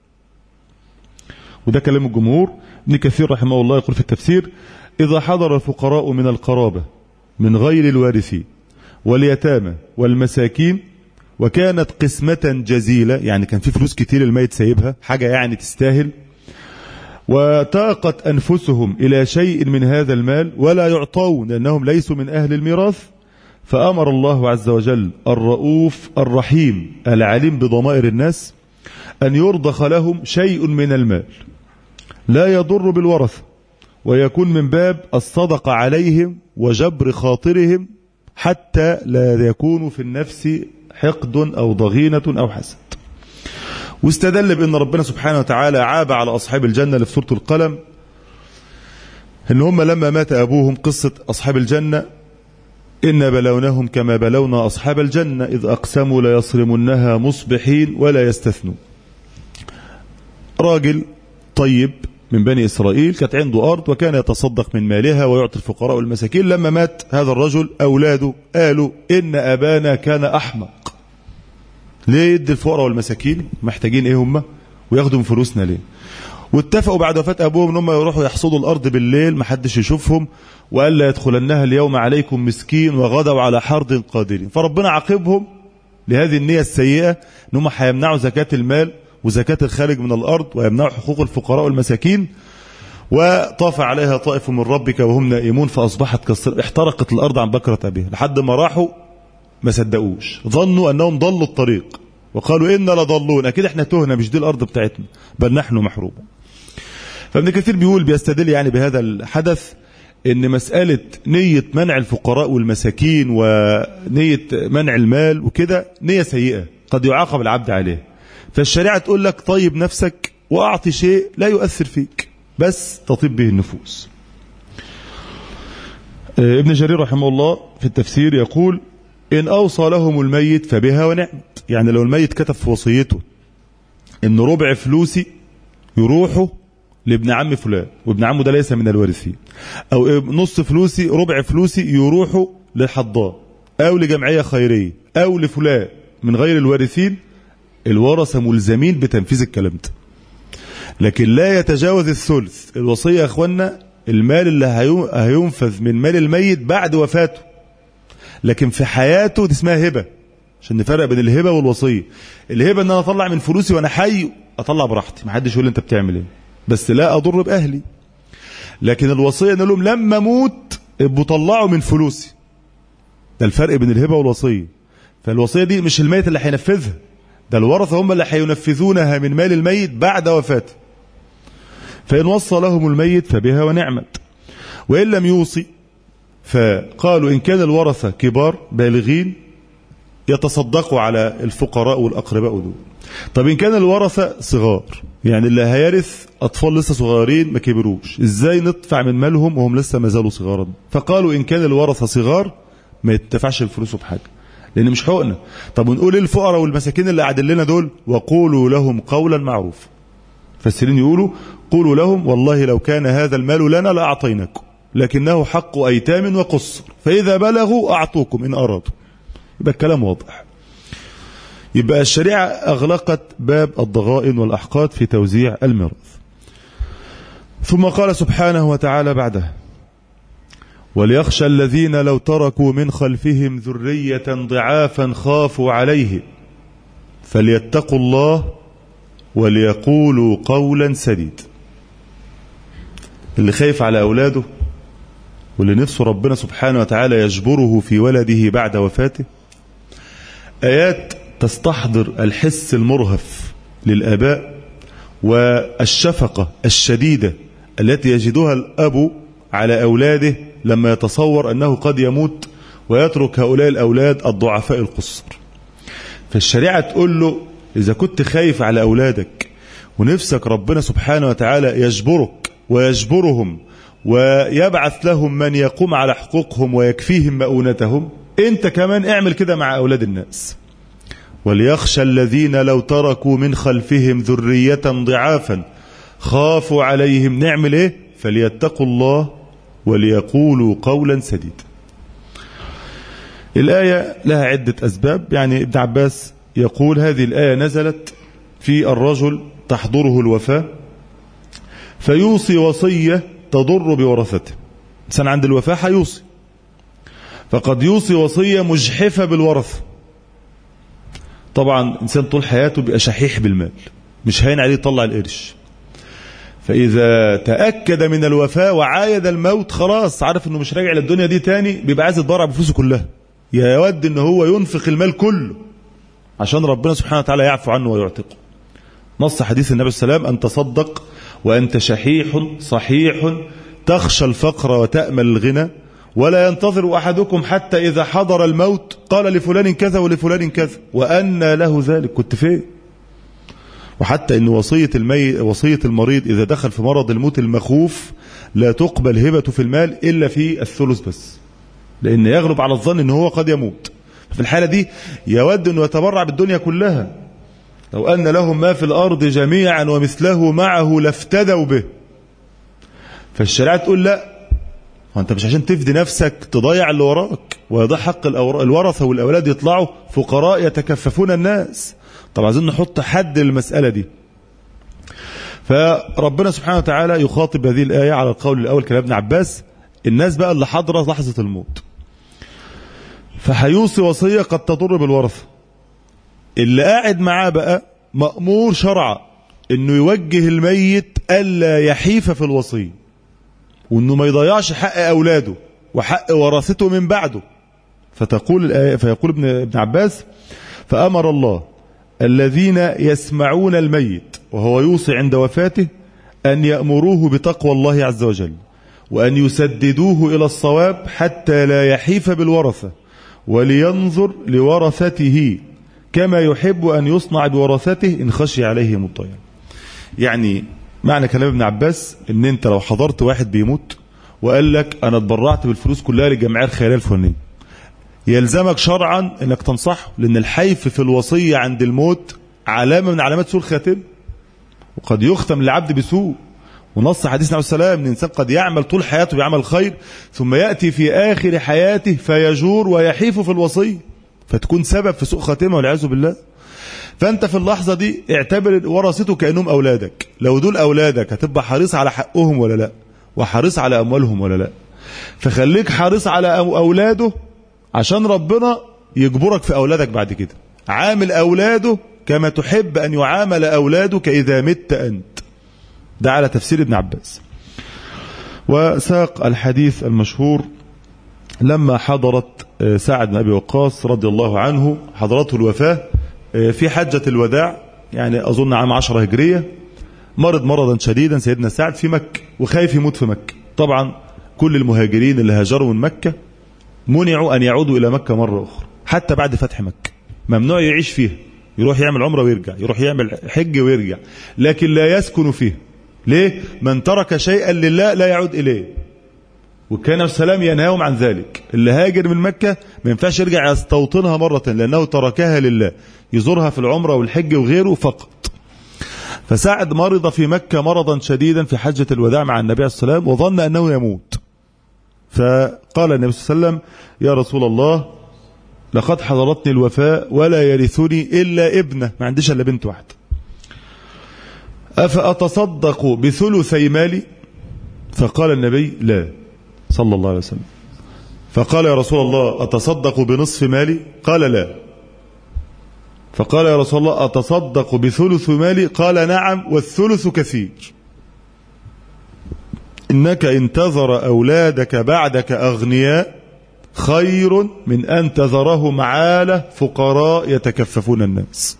وده كلام الجمهور. ابن كثير رحمه الله يقول في التفسير إذا حضر الفقراء من القرابة من غير الوارثين واليتامى والمساكين وكانت قسمة جزيلة، يعني كان في فلوس كتير الميت سايبها، حاجة يعني تستاهل، وتاقت أنفسهم إلى شيء من هذا المال ولا يعطون لأنهم ليسوا من أهل الميراث، فأمر الله عز وجل الرؤوف الرحيم العليم بضمائر الناس أن يرضخ لهم شيء من المال لا يضر بالورثة، ويكون من باب الصدقة عليهم وجبر خاطرهم حتى لا يكون في النفس حقد أو ضغينة أو حسد. واستدل بأن ربنا سبحانه وتعالى عاب على أصحاب الجنة في سورة القلم، إن هم لما مات أبوهم، قصة أصحاب الجنة إن بلونهم كما بلونا أصحاب الجنة إذ أقسموا ليصرمنها مصبحين ولا يستثنوا. راجل طيب من بني إسرائيل كانت عنده أرض وكان يتصدق من مالها ويعطي الفقراء والمساكين. لما مات هذا الرجل أولاده قالوا إن أبانا كان أحمق، ليه يدي الفقراء والمساكين محتاجين إيه هم وياخدوا من فلوسنا ليه؟ واتفقوا بعد وفاة أبوهم إنهم يروحوا يحصدوا الأرض بالليل محدش يشوفهم، وقال لا يدخلنها اليوم عليكم مسكين وغدوا على حرد قادرين. فربنا عاقبهم لهذه النية السيئة إنهم هيمنعوا زكاة المال وزكاة الخارج من الأرض ويمنعوا حقوق الفقراء والمساكين. وطاف عليها طائف من ربك وهم نائمون فأصبحت كالصريم. احترقت الأرض عن بكرة أبيها لحد ما راحوا ما صدقوش، ظنوا أنهم ضلوا الطريق وقالوا إنا لضلون، أكيد احنا تهنا مش دي الأرض بتاعتنا بل نحن محرومون. فابن كثير بيقول بيستدل يعني بهذا الحدث إن مسألة نية منع الفقراء والمساكين ونية منع المال وكده نية سيئة قد يعاقب العبد عليه. فالشريعة تقول لك طيب نفسك وأعطي شيء لا يؤثر فيك بس تطيب به النفوس. ابن جرير رحمه الله في التفسير يقول إن أوصى لهم الميت فبها ونعمت. يعني لو الميت كتب في وصيته إن ربع فلوسي يروحوا لابن عم فلان وابن عمه ده ليس من الوارثين، أو نص فلوسي ربع فلوسي يروحوا للحضان أو لجمعية خيرية أو لفلان من غير الوارثين، الورثة ملزمين بتنفيذ الكلام ده. لكن لا يتجاوز الثلث. الوصية يا أخوانا المال اللي هينفذ من مال الميت بعد وفاته، لكن في حياته دي اسمها هبة، عشان نفرق بين الهبة والوصية. الهبة ان انا اطلع من فلوسي وانا حي اطلع براحتي ما حدش يقول لي انت بتعمل ايه بس لا اضر باهلي. لكن الوصية نقول لهم لما اموت ابقوا طلعوا من فلوسي. ده الفرق بين الهبة والوصية. فالوصية دي مش الميت اللي هينفذها، ده الورثة هم اللي هينفذونها من مال الميت بعد وفاته. فإن وصى لهم الميت فبها ونعمت. وإن لم يوصي فقالوا إن كان الورثة كبار بالغين يتصدقوا على الفقراء والأقرباء دول. طب إن كان الورثة صغار يعني اللي هيرث أطفال لسه صغارين ما كبروش، إزاي ندفع من مالهم وهم لسه ما زالوا صغارا؟ فقالوا إن كان الورثة صغار ما يدفعش الفلوس بحاجة لأن مش حقنا. طب ونقول الفقراء والمساكين اللي قاعدين لنا دول وقولوا لهم قولا معروفا. فالسرين يقولوا قولوا لهم والله لو كان هذا المال لنا لأعطيناكم لكنه حق أيتام وقصر فإذا بلغوا أعطوكم إن أرادوا. يبقى الكلام واضح. يبقى الشريعة أغلقت باب الضغائن والأحقاد في توزيع الميراث. ثم قال سبحانه وتعالى بعدها وليخشى الذين لو تركوا من خلفهم ذرية ضعافا خافوا عليهم فليتقوا الله وليقولوا قولا سديدا. اللي خايف على أولاده واللي نفسه ربنا سبحانه وتعالى يجبره في ولده بعد وفاته، آيات تستحضر الحس المرهف للآباء والشفقة الشديدة التي يجدها الأب على أولاده لما يتصور أنه قد يموت ويترك هؤلاء الأولاد الضعفاء القصر. فالشريعة تقول له إذا كنت خايف على أولادك ونفسك ربنا سبحانه وتعالى يجبرك ويجبرهم ويبعث لهم من يقوم على حقوقهم ويكفيهم مؤونتهم، انت كمان اعمل كده مع أولاد الناس. وليخشى الذين لو تركوا من خلفهم ذرية ضعافا خافوا عليهم نعمل ايه؟ فليتقوا الله وليقولوا قولا سديدا. الآية لها عدة أسباب. يعني ابن عباس يقول هذه الآية نزلت في الرجل تحضره الوفاة فيوصي وصية تضر بورثته. إنسان عند الوفاة هيوصي، فقد يوصي وصية مجحفة بالورثة. طبعا إنسان طول حياته بيبقى شحيح بالمال مش هين عليه يطلع القرش، فإذا تأكد من الوفاة وعايد الموت خلاص عارف إنه مش راجع للدنيا دي تاني، بيبقى عايز يتبرع بفلوسه كلها، يود إن هو ينفق المال كله عشان ربنا سبحانه وتعالى يعفو عنه ويعتقه. نص حديث النبي صلى الله عليه وسلم أن تصدق وأنت شحيح صحيح تخشى الفقر وتأمل الغنى ولا ينتظر أحدكم حتى إذا حضر الموت قال لفلان كذا ولفلان كذا وأن له ذلك كنت فين. وحتى إن وصية المي... وصية المريض إذا دخل في مرض الموت المخوف لا تقبل هبة في المال إلا في الثلث بس. لأن يغلب على الظن أنه هو قد يموت. في الحالة دي يود أنه يتبرع بالدنيا كلها. لو أن لهم ما في الأرض جميعا ومثله معه لافتدوا به. فالشريعة تقول لا، وانت مش عشان تفدي نفسك تضيع اللي وراك ويضيع حق الورثة والأولاد يطلعوا فقراء يتكففون الناس. طبعا عايزين نحط حد للمسألة دي. فربنا سبحانه وتعالى يخاطب هذه الآية على القول الأول كلام ابن عباس، الناس بقى اللي حضرت لحظة الموت فهيوصي وصية قد تضر بالورثة. اللي قاعد معاه بقى مأمور شرعا انه يوجه الميت ألا يحيف في الوصية، وانه ما يضيعش حق أولاده وحق ورثته من بعده. فتقول الآية فيقول ابن ابن عباس: فأمر الله الذين يسمعون الميت وهو يوصي عند وفاته أن يأمروه بتقوى الله عز وجل، وأن يسددوه إلى الصواب حتى لا يحيف بالورثة، ولينظر لورثته كما يحب أن يصنع بورثته إن خشي عليهم الضياع. يعني معنى كلام ابن عباس ان انت لو حضرت واحد بيموت وقال لك انا اتبرعت بالفلوس كلها للجمعيه الخيريه الفلانيه، يلزمك شرعا انك تنصحه، لان الحيف في الوصيه عند الموت علامه من علامات سوء الخاتمه، وقد يختم العبد بسوء. ونص حديثنا عليه السلام ان الانسان قد يعمل طول حياته بعمل خير ثم ياتي في اخر حياته فيجور ويحيف في الوصيه فتكون سبب في سوء خاتمه والعياذ بالله. فانت في اللحظه دي اعتبر ورثته كانهم اولادك. لو دول اولادك هتبقى حريص على حقهم ولا لا، وحريص على اموالهم ولا لا. فخليك حريص على اولاده عشان ربنا يجبرك في اولادك بعد كده. عامل اولاده كما تحب ان يعامل اولادك اذا مت انت. ده على تفسير ابن عباس. وساق الحديث المشهور لما حضرت سعد بن ابي وقاص رضي الله عنه حضرته الوفاه في حجة الوداع، يعني أظن عام عشرة هجرية، مرض مرضا شديدا سيدنا سعد في مكة وخايف يموت في مكة. طبعا كل المهاجرين اللي هاجروا من مكة منعوا أن يعودوا إلى مكة مرة أخرى حتى بعد فتح مكة. ممنوع يعيش فيها، يروح يعمل عمرة ويرجع، يروح يعمل حج ويرجع، لكن لا يسكن فيها. ليه؟ من ترك شيئا لله لا يعود إليه. وكان السلام ينهاهم عن ذلك. اللي هاجر من مكة ما ينفعش يرجع يستوطنها مرة، لأنه تركها لله، يزورها في العمرة والحج وغيره فقط. فسعد مرض في مكة مرضا شديدا في حجة الوداع مع النبي عليه الصلاة والسلام وظن أنه يموت. فقال النبي صلى الله عليه وسلم: يا رسول الله لقد حضرتني الوفاة ولا يرثني إلا ابنه، ما عنديش إلا بنت واحدة، أفأتصدق بثلثي مالي؟ فقال النبي: لا، صلى الله عليه وسلم. فقال: يا رسول الله أتصدق بنصف مالي؟ قال: لا. فقال: يا رسول الله أتصدق بثلث مالي؟ قال: نعم، والثلث كثير. إنك إن تذر أولادك بعدك أغنياء خير من أن تذرهم عالة فقراء يتكففون الناس.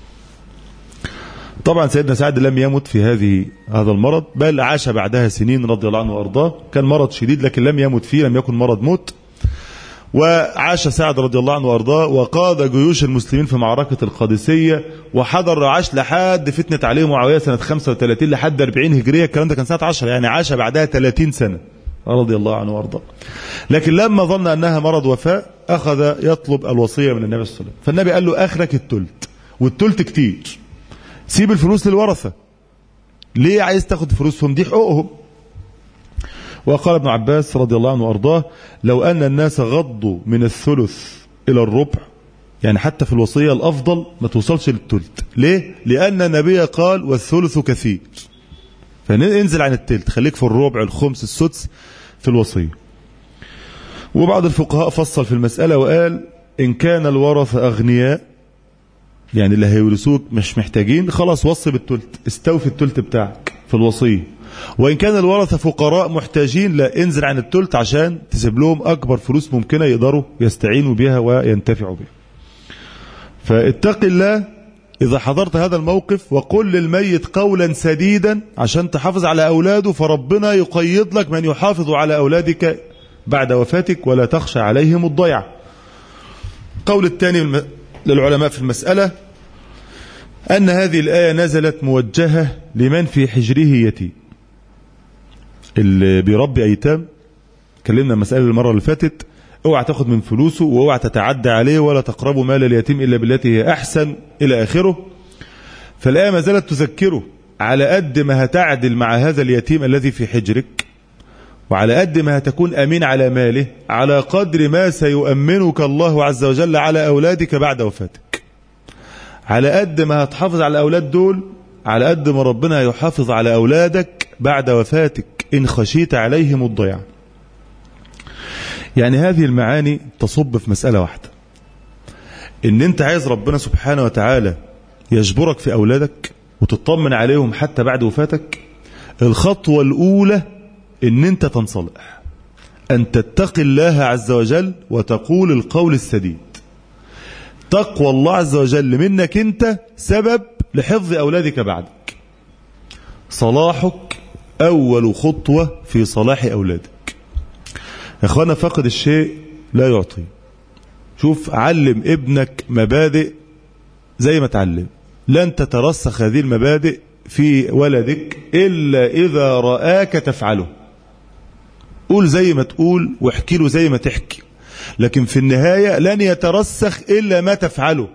طبعا سيدنا سعد لم يمت في هذه هذا المرض، بل عاش بعدها سنين رضي الله عنه وارضاه. كان مرض شديد لكن لم يمت فيه، لم يكن مرض موت. وعاش سعد رضي الله عنه وارضاه وقاد جيوش المسلمين في معركة القادسية، وحضر عاش لحد فتنة علي معاوية سنة خمسة وثلاثين لحد أربعين هجرية. الكلام ده كان سنة عشرة، يعني عاش بعدها ثلاثين سنة رضي الله عنه وارضاه. لكن لما ظن أنها مرض وفاة أخذ يطلب الوصية من النبي صلى الله عليه وسلم. فالنبي قال له: آخرك التلت، والتلت كتير، سيب الفلوس للورثة، ليه عايز تاخد فلوسهم؟ دي حقوقهم. وقال ابن عباس رضي الله عنه وارضاه: لو أن الناس غضوا من الثلث إلى الربع، يعني حتى في الوصية الأفضل ما توصلش للثلث. ليه؟ لأن النبي قال: والثلث كثير. فننزل عن الثلث، خليك في الربع، الخمس، السدس في الوصية. وبعض الفقهاء فصل في المسألة وقال: إن كان الورثة أغنياء، يعني اللي هيورثوك مش محتاجين، خلاص وصي بالثلث، استوفي الثلث بتاعك في الوصية. وإن كان الورثة فقراء محتاجين، لا، انزل عن الثلث عشان تسيب لهم أكبر فلوس ممكنة يقدروا يستعينوا بها وينتفعوا بها. فاتق الله إذا حضرت هذا الموقف، وقل للميت قولا سديدا عشان تحافظ على أولاده، فربنا يقيد لك من يحافظ على أولادك بعد وفاتك ولا تخشى عليهم الضيعة. قول الثاني للعلماء في المسألة أن هذه الآية نزلت موجهة لمن في حجره يتيم، اللي بيربي أيتام. كلمنا المسألة المرة اللي فاتت اوعى تاخد من فلوسه، واوعى تتعدى عليه، ولا تقربوا مال اليتيم إلا بالتي هي أحسن إلى آخره. فالآية ما زالت تذكره على قد ما هتعدل مع هذا اليتيم الذي في حجرك، وعلى قد ما هتكون أمين على ماله، على قدر ما سيؤمنك الله عز وجل على أولادك بعد وفاتك. على قد ما هتحافظ على الأولاد دول، على قد ما ربنا يحافظ على أولادك بعد وفاتك إن خشيت عليهم الضياع. يعني هذه المعاني تصب في مسألة واحدة، إن أنت عايز ربنا سبحانه وتعالى يجبرك في أولادك وتطمن عليهم حتى بعد وفاتك. الخطوة الأولى إن أنت تنصلح، أن تتقي الله عز وجل وتقول القول السديد. تقوى الله عز وجل منك أنت سبب لحفظ أولادك بعدك. صلاحك أول خطوة في صلاح أولادك. يا أخوانا، فقد الشيء لا يعطي. شوف، علم ابنك مبادئ زي ما تعلم، لن تترسخ هذه المبادئ في ولدك إلا إذا رآك تفعله. قول زي ما تقول واحكي له زي ما تحكي، لكن في النهاية لن يترسخ إلا ما تفعله.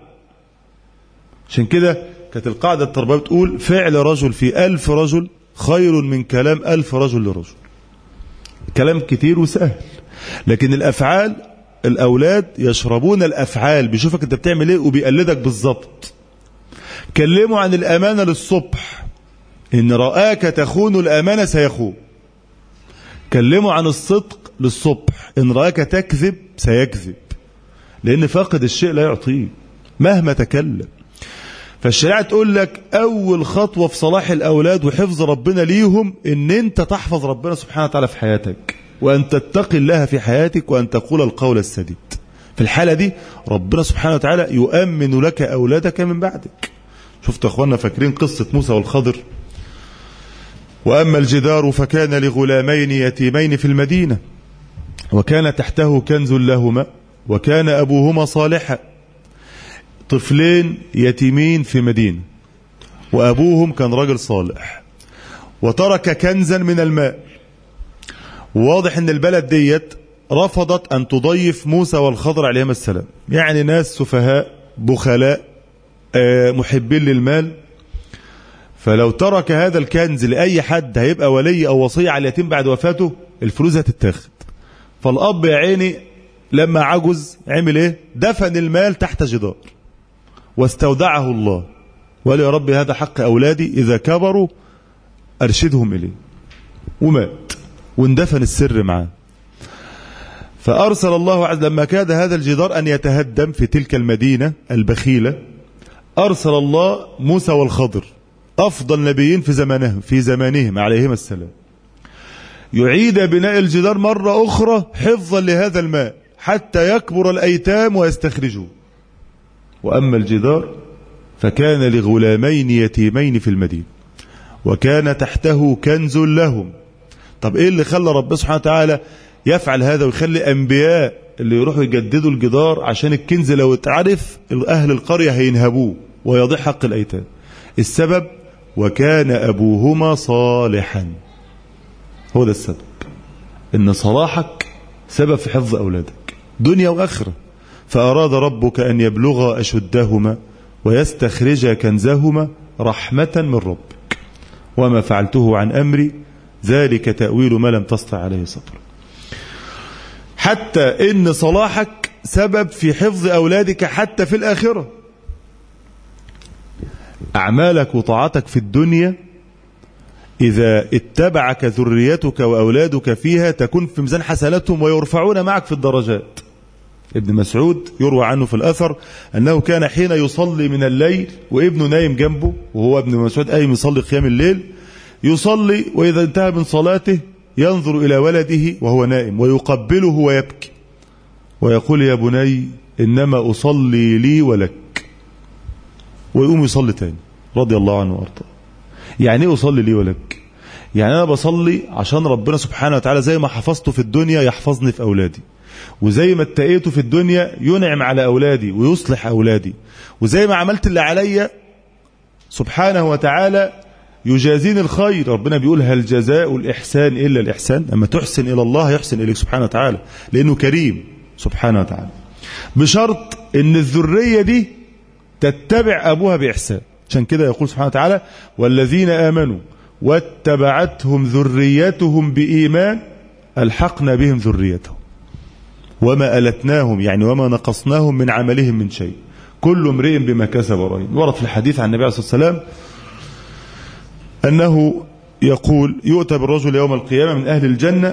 عشان كده كانت القاعدة التربوية بتقول فعل رجل في ألف رجل خير من كلام ألف رجل لرجل. كلام كتير وسهل، لكن الأفعال، الأولاد يشربون الأفعال، بيشوفك أنت بتعمل إيه وبيقلدك بالظبط. كلموا عن الأمانة للصبح، إن رآك تخون الأمانة سيخون. كلموا عن الصدق للصبح، إن رآك تكذب سيكذب. لأن فاقد الشيء لا يعطيه مهما تكلم. فالشريعة تقول لك أول خطوة في صلاح الأولاد وحفظ ربنا ليهم إن أنت تحفظ ربنا سبحانه وتعالى في حياتك، وأن تتقي الله في حياتك، وأن تقول القول السديد. في الحالة دي ربنا سبحانه وتعالى يؤمن لك أولادك من بعدك. شفتوا أخوانا، فاكرين قصة موسى والخضر؟ وأما الجدار فكان لغلامين يتيمين في المدينة وكان تحته كنز لهما وكان أبوهما صالحا. طفلين يتيمين في مدينة، وأبوهم كان رجل صالح، وترك كنزا من الماء. وواضح أن البلد ديت رفضت أن تضيف موسى والخضر عليهما السلام، يعني ناس سفهاء بخلاء محبين للمال. فلو ترك هذا الكنز لأي حد هيبقى ولي أو وصي على اليتيم بعد وفاته، الفلوس هتتاخد. فالأب يا عيني لما عجز عمل إيه؟ دفن المال تحت جدار واستودعه الله، وقال يا رب هذا حق أولادي إذا كبروا أرشدهم إليه. ومات واندفن السر معاه. فأرسل الله عز وجل لما كاد هذا الجدار أن يتهدم في تلك المدينة البخيلة، أرسل الله موسى والخضر أفضل نبيين في زمانهم في زمانهم عليهما السلام، يعيد بناء الجدار مرة أخرى حفظا لهذا الماء حتى يكبر الأيتام ويستخرجوا. وأما الجدار فكان لغلامين يتيمين في المدينة وكان تحته كنز لهم. طب إيه اللي خلى رب سبحانه وتعالى يفعل هذا ويخلي أنبياء اللي يروحوا يجددوا الجدار عشان الكنز لو اتعرف أهل القرية هينهبوه ويضيع حق الأيتام؟ السبب وكان أبوهما صالحا. هو ده السبب، إن صلاحك سبب في حفظ أولادك دنيا وآخرة. فأراد ربك أن يبلغ أشدهما ويستخرج كنزهما رحمة من ربك وما فعلته عن أمري ذلك تأويل ما لم تستطع عليه صبرا. حتى إن صلاحك سبب في حفظ أولادك حتى في الآخرة. أعمالك وطاعتك في الدنيا إذا اتبعك ذريتك وأولادك فيها تكون في ميزان حسناتهم ويرفعون معك في الدرجات. ابن مسعود يروى عنه في الأثر أنه كان حين يصلي من الليل وابنه نايم جنبه، وهو ابن مسعود قايم يصلي قيام الليل، يصلي وإذا انتهى من صلاته ينظر إلى ولده وهو نائم ويقبله ويبكي ويقول يا بني إنما أصلي لي ولك، ويقوم يصلي تاني رضي الله عنه وارضاه. يعني ايه أصلي لي ولك؟ يعني أنا بصلي عشان ربنا سبحانه وتعالى زي ما حفظته في الدنيا يحفظني في أولادي، وزي ما اتقيته في الدنيا ينعم على أولادي ويصلح أولادي، وزي ما عملت اللي عليا سبحانه وتعالى يجازيني الخير. ربنا بيقول هل جزاء الإحسان إلا الإحسان؟ أما تحسن إلى الله يحسن إليك سبحانه وتعالى، لأنه كريم سبحانه وتعالى، بشرط ان الذرية دي تتبع ابوها باحسان. عشان كده يقول سبحانه وتعالى: والذين آمنوا واتبعتهم ذريتهم بإيمان ألحقنا بهم ذريتهم وما ألتناهم، يعني وما نقصناهم من عملهم من شيء، كل امرئ بما كسب رهين. ورد في الحديث عن النبي عليه الصلاة والسلام أنه يقول: يؤتى بالرجل يوم القيامة من أهل الجنة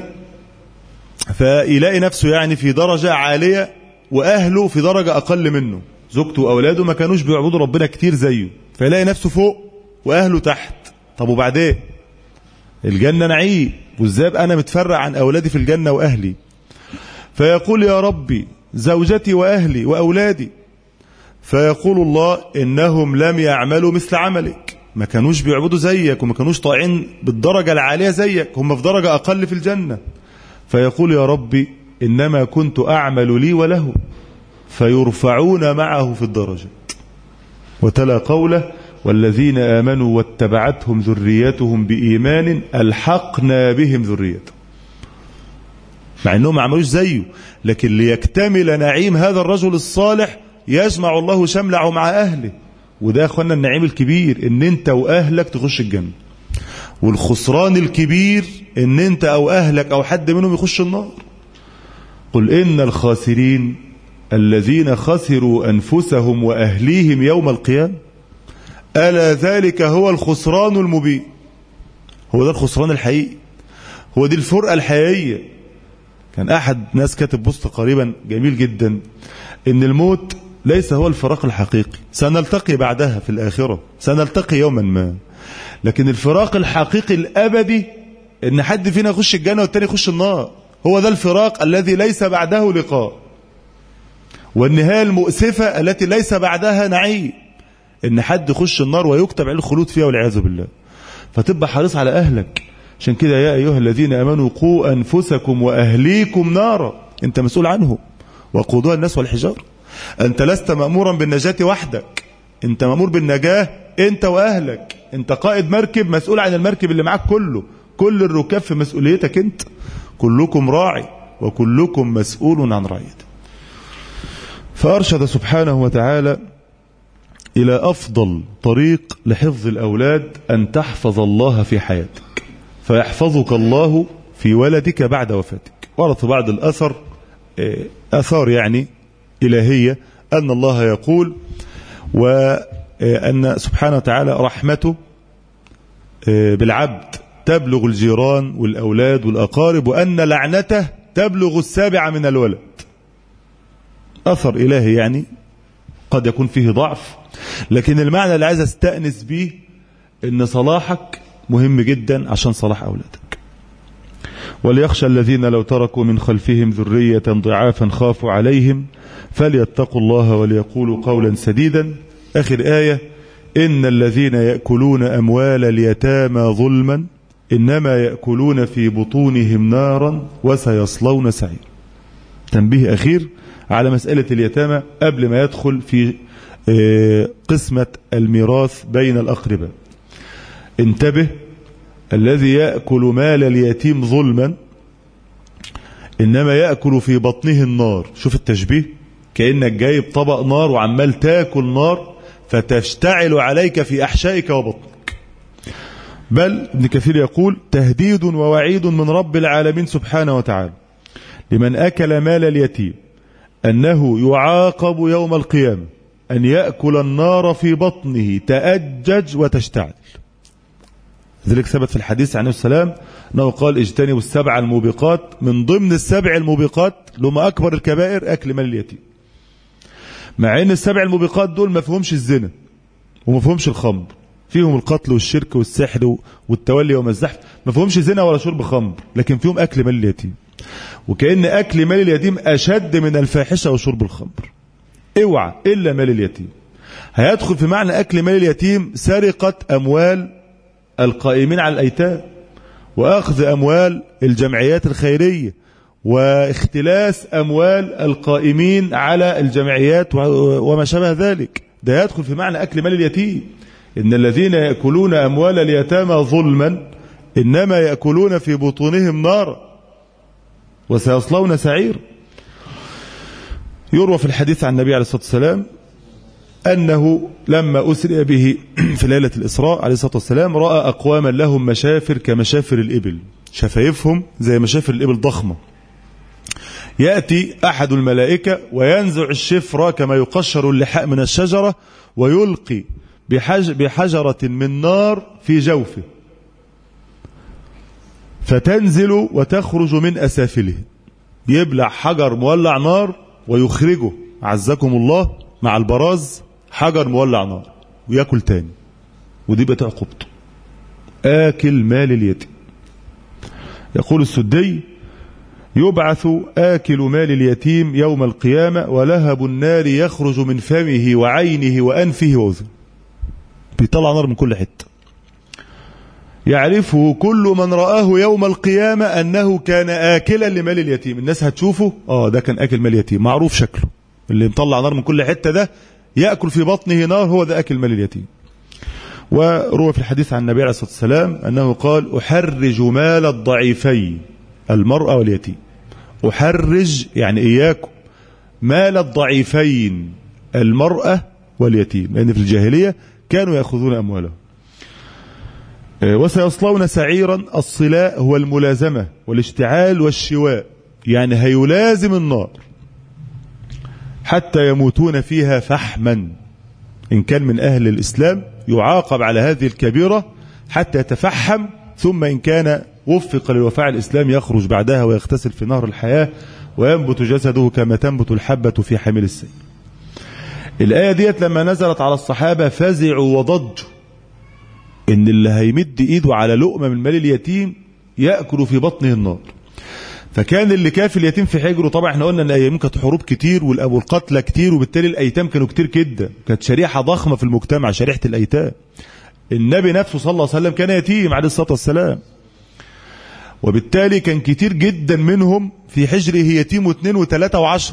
فيلاقي نفسه يعني في درجة عالية وأهله في درجة أقل منه، زوجته وأولاده ما كانوش بيعبدوا ربنا كتير زيه، فيلاقي نفسه فوق وأهله تحت. طب وبعدين؟ الجنة نعيم، وازاي أنا متفرع عن أولادي في الجنة وأهلي؟ فيقول: يا ربي زوجتي وأهلي وأولادي. فيقول الله: إنهم لم يعملوا مثل عملك، ما كانوش بيعبدوا زيك وما كانوش طاعين بالدرجة العالية زيك، هم في درجة أقل في الجنة. فيقول: يا ربي إنما كنت أعمل لي وله، فيرفعون معه في الدرجات. وتلا قوله: والذين آمنوا واتبعتهم ذريتهم بإيمان ألحقنا بهم ذريتهم، مع أنهم ما عملوش زيه، لكن ليكتمل نعيم هذا الرجل الصالح يجمع الله شمله مع أهله. وده يا أخوانا النعيم الكبير، إن أنت وأهلك تخش الجنة، والخسران الكبير إن أنت أو أهلك أو حد منهم يخش النار. قل إن الخاسرين الذين خسروا أنفسهم وأهليهم يوم القيامة ألا ذلك هو الخسران المبين. هو ده الخسران الحقيقي، هو دي الفرقة الحقيقية. كان أحد ناس كاتب بوست قريبا جميل جدا، إن الموت ليس هو الفراق الحقيقي، سنلتقي بعدها في الآخرة، سنلتقي يوما ما، لكن الفراق الحقيقي الأبدي إن حد فينا يخش الجنة والتاني يخش النار. هو ده الفراق الذي ليس بعده لقاء، والنهاية المؤسفة التي ليس بعدها نعيم، إن حد يخش النار ويكتب عليه الخلود فيها والعياذ بالله. فتبقى حريص على أهلك. عشان كده يا أيها الذين آمنوا قوا أنفسكم وأهليكم نارا، أنت مسؤول عنهم، وقودها الناس والحجار. أنت لست مأمورا بالنجاة وحدك، أنت مأمور بالنجاة أنت وأهلك. أنت قائد مركب مسؤول عن المركب اللي معاك كله، كل الركاب في مسؤوليتك أنت. كلكم راعي وكلكم مسؤول عن رعيته. فأرشد سبحانه وتعالى إلى أفضل طريق لحفظ الأولاد أن تحفظ الله في حياتك، فيحفظك الله في ولدك بعد وفاتك. ورد في بعض الأثر أثار يعني إلهية أن الله يقول وأن سبحانه وتعالى رحمته بالعبد تبلغ الجيران والأولاد والأقارب، وأن لعنته تبلغ السابع من الولد. أثر إلهي يعني قد يكون فيه ضعف، لكن المعنى اللي عايز استأنس به إن صلاحك مهم جدا عشان صلاح أولادك. وليخشى الذين لو تركوا من خلفهم ذرية ضعافا خافوا عليهم فليتقوا الله وليقولوا قولا سديدا. آخر آية: إن الذين يأكلون أموال اليتامى ظلما إنما يأكلون في بطونهم نارا وسيصلون سعير. تنبيه أخير على مسألة اليتامى قبل ما يدخل في قسمة الميراث بين الأقرباء. انتبه: الذي يأكل مال اليتيم ظلما إنما يأكل في بطنه النار. شوف التشبيه، كأنك جايب طبق نار وعمال تاكل نار فتشتعل عليك في أحشائك وبطنك. بل ابن كثير يقول: تهديد ووعيد من رب العالمين سبحانه وتعالى لمن أكل مال اليتيم أنه يعاقب يوم القيامة أن يأكل النار في بطنه تأجج وتشتعل. ذلك ثبت في الحديث عن السلام أنه قال: اجتنبوا السبع الموبقات. من ضمن السبع الموبقات لما أكبر الكبائر أكل مال اليتيم، مع أن السبع الموبقات دول ما فيهمش الزنا وما فيهمش الخمر، فيهم القتل والشرك والسحر والتولي وما الزحف، ما فيهمش زنا ولا شرب خمر، لكن فيهم أكل مال اليتيم. وكأن أكل مال اليتيم أشد من الفاحشة وشرب الخمر. اوعى إلا مال اليتيم. هيدخل في معنى أكل مال اليتيم سرقة أموال القائمين على الأيتام، وأخذ أموال الجمعيات الخيرية، واختلاس أموال القائمين على الجمعيات وما شابه ذلك. ده يدخل في معنى أكل مال اليتيم. إن الذين يأكلون أموال اليتامى ظلما إنما يأكلون في بطونهم نارا وسيصلون سعير. يروى في الحديث عن النبي عليه الصلاة والسلام أنه لما أسرئ به في ليلة الإسراء عليه الصلاة والسلام رأى أقواما لهم مشافر كمشافر الإبل، شفايفهم زي مشافر الإبل ضخمة. يأتي أحد الملائكة وينزع الشفرة كما يقشر اللحاء من الشجرة ويلقي بحج بحجرة من نار في جوفه فتنزل وتخرج من أسافله. يبلع حجر مولع نار ويخرجه عزكم الله مع البراز حجر مولع نار ويأكل تاني، ودي بقى عقوبته، آكل مال اليتيم. يقول السدي: يبعث آكل مال اليتيم يوم القيامة ولهب النار يخرج من فمه وعينه وأنفه وأذنه، بيطلع نار من كل حتة. يعرفه كل من رآه يوم القيامة أنه كان آكلا لمال اليتيم. الناس هتشوفه آه ده كان آكل مال اليتيم، معروف شكله، اللي مطلع نار من كل حتة ده يأكل في بطنه نار، هو ده آكل مال اليتيم. وروى في الحديث عن النبي عليه الصلاة والسلام أنه قال: أحرج مال الضعيفين المرأة واليتيم. أحرج يعني إياكم مال الضعيفين المرأة واليتيم، لأن في الجاهلية كانوا يأخذون أموالهم. وسيصلون سعيرا. الصلاء هو الملازمة والاشتعال والشواء، يعني هيلازم النار حتى يموتون فيها فحما. إن كان من أهل الإسلام يعاقب على هذه الكبيرة حتى يتفحم، ثم إن كان وفق للوفاء الإسلام يخرج بعدها ويغتسل في نهر الحياة وينبت جسده كما تنبت الحبة في حمل السيل. الآية ديت لما نزلت على الصحابة فزعوا وضجوا إن اللي هيمد إيده على لقمة من مال اليتيم يأكل في بطنه النار. فكان اللي كافي اليتيم في حجره، طبعا احنا قلنا ان ايام كانت حروب كتير والقتلى كتير، وبالتالي الايتام كانوا كتير جدا، كانت شريحه ضخمه في المجتمع، شريحه الايتام. النبي نفسه صلى الله عليه وسلم كان يتيم عليه الصلاه والسلام، وبالتالي كان كتير جدا منهم في حجره يتيم واثنين وثلاثه وعشر.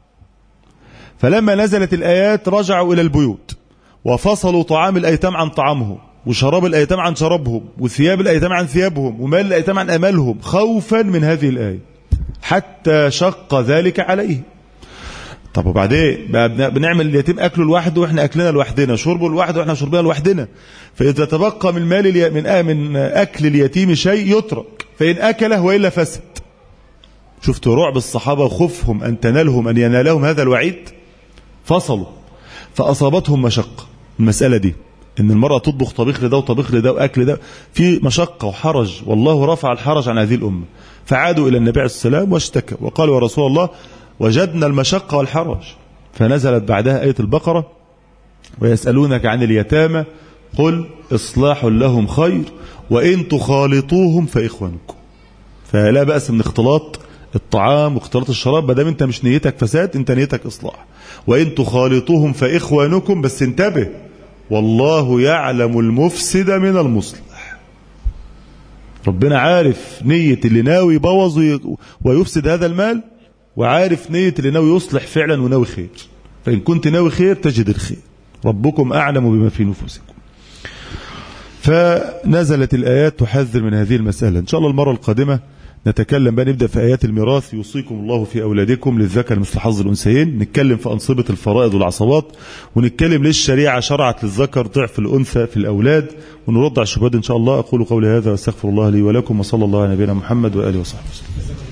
فلما نزلت الايات رجعوا الى البيوت وفصلوا طعام الايتام عن طعامهم، وشراب الايتام عن شرابهم، وثياب الايتام عن ثيابهم، ومال الايتام عن امالهم، خوفا من هذه الايه، حتى شق ذلك عليه. طب وبعدين بقى بنعمل اليتيم اكله لوحده واحنا اكلنا لوحدنا، شربه لوحده واحنا شربنا لوحدنا. فاذا تبقى من مال الي... من من اكل اليتيم شيء يترك، فان اكله والا فسد. شفتوا رعب الصحابه وخوفهم ان تنالهم ان ينالهم هذا الوعيد، فصلوا فاصابتهم مشقه المساله دي، ان المراه تطبخ طبيخ لده وطبيخ لده واكل ده، في مشقه وحرج، والله رفع الحرج عن هذه الامه. فعادوا الى النبي عليه السلام واشتكوا وقالوا: يا رسول الله وجدنا المشقه والحرج. فنزلت بعدها ايه البقره: ويسالونك عن اليتامى قل اصلاح لهم خير وان تخالطوهم فاخوانكم. فلا باس من اختلاط الطعام واختلاط الشراب، ما دام انت مش نيتك فساد، انت نيتك اصلاح. وان تخالطوهم فاخوانكم، بس انتبه، والله يعلم المفسد من المصلح. ربنا عارف نية اللي ناوي يبوظ ويفسد هذا المال، وعارف نية اللي ناوي يصلح فعلا وناوي خير. فإن كنت ناوي خير تجد الخير، ربكم أعلم بما في نفوسكم. فنزلت الآيات تحذر من هذه المسألة. إن شاء الله المرة القادمة نتكلم بقى، نبدأ في آيات الميراث: يوصيكم الله في أولادكم للذكر مثل حظ الأنثيين. نتكلم في أنصبة الفرائض والعصبات، ونتكلم ليه الشريعة شرعت للذكر ضعف الأنثى في الأولاد، ونرد على الشبهات إن شاء الله. أقول قولي هذا واستغفر الله لي ولكم، وصلى الله على نبينا محمد وآله وصحبه وسلم.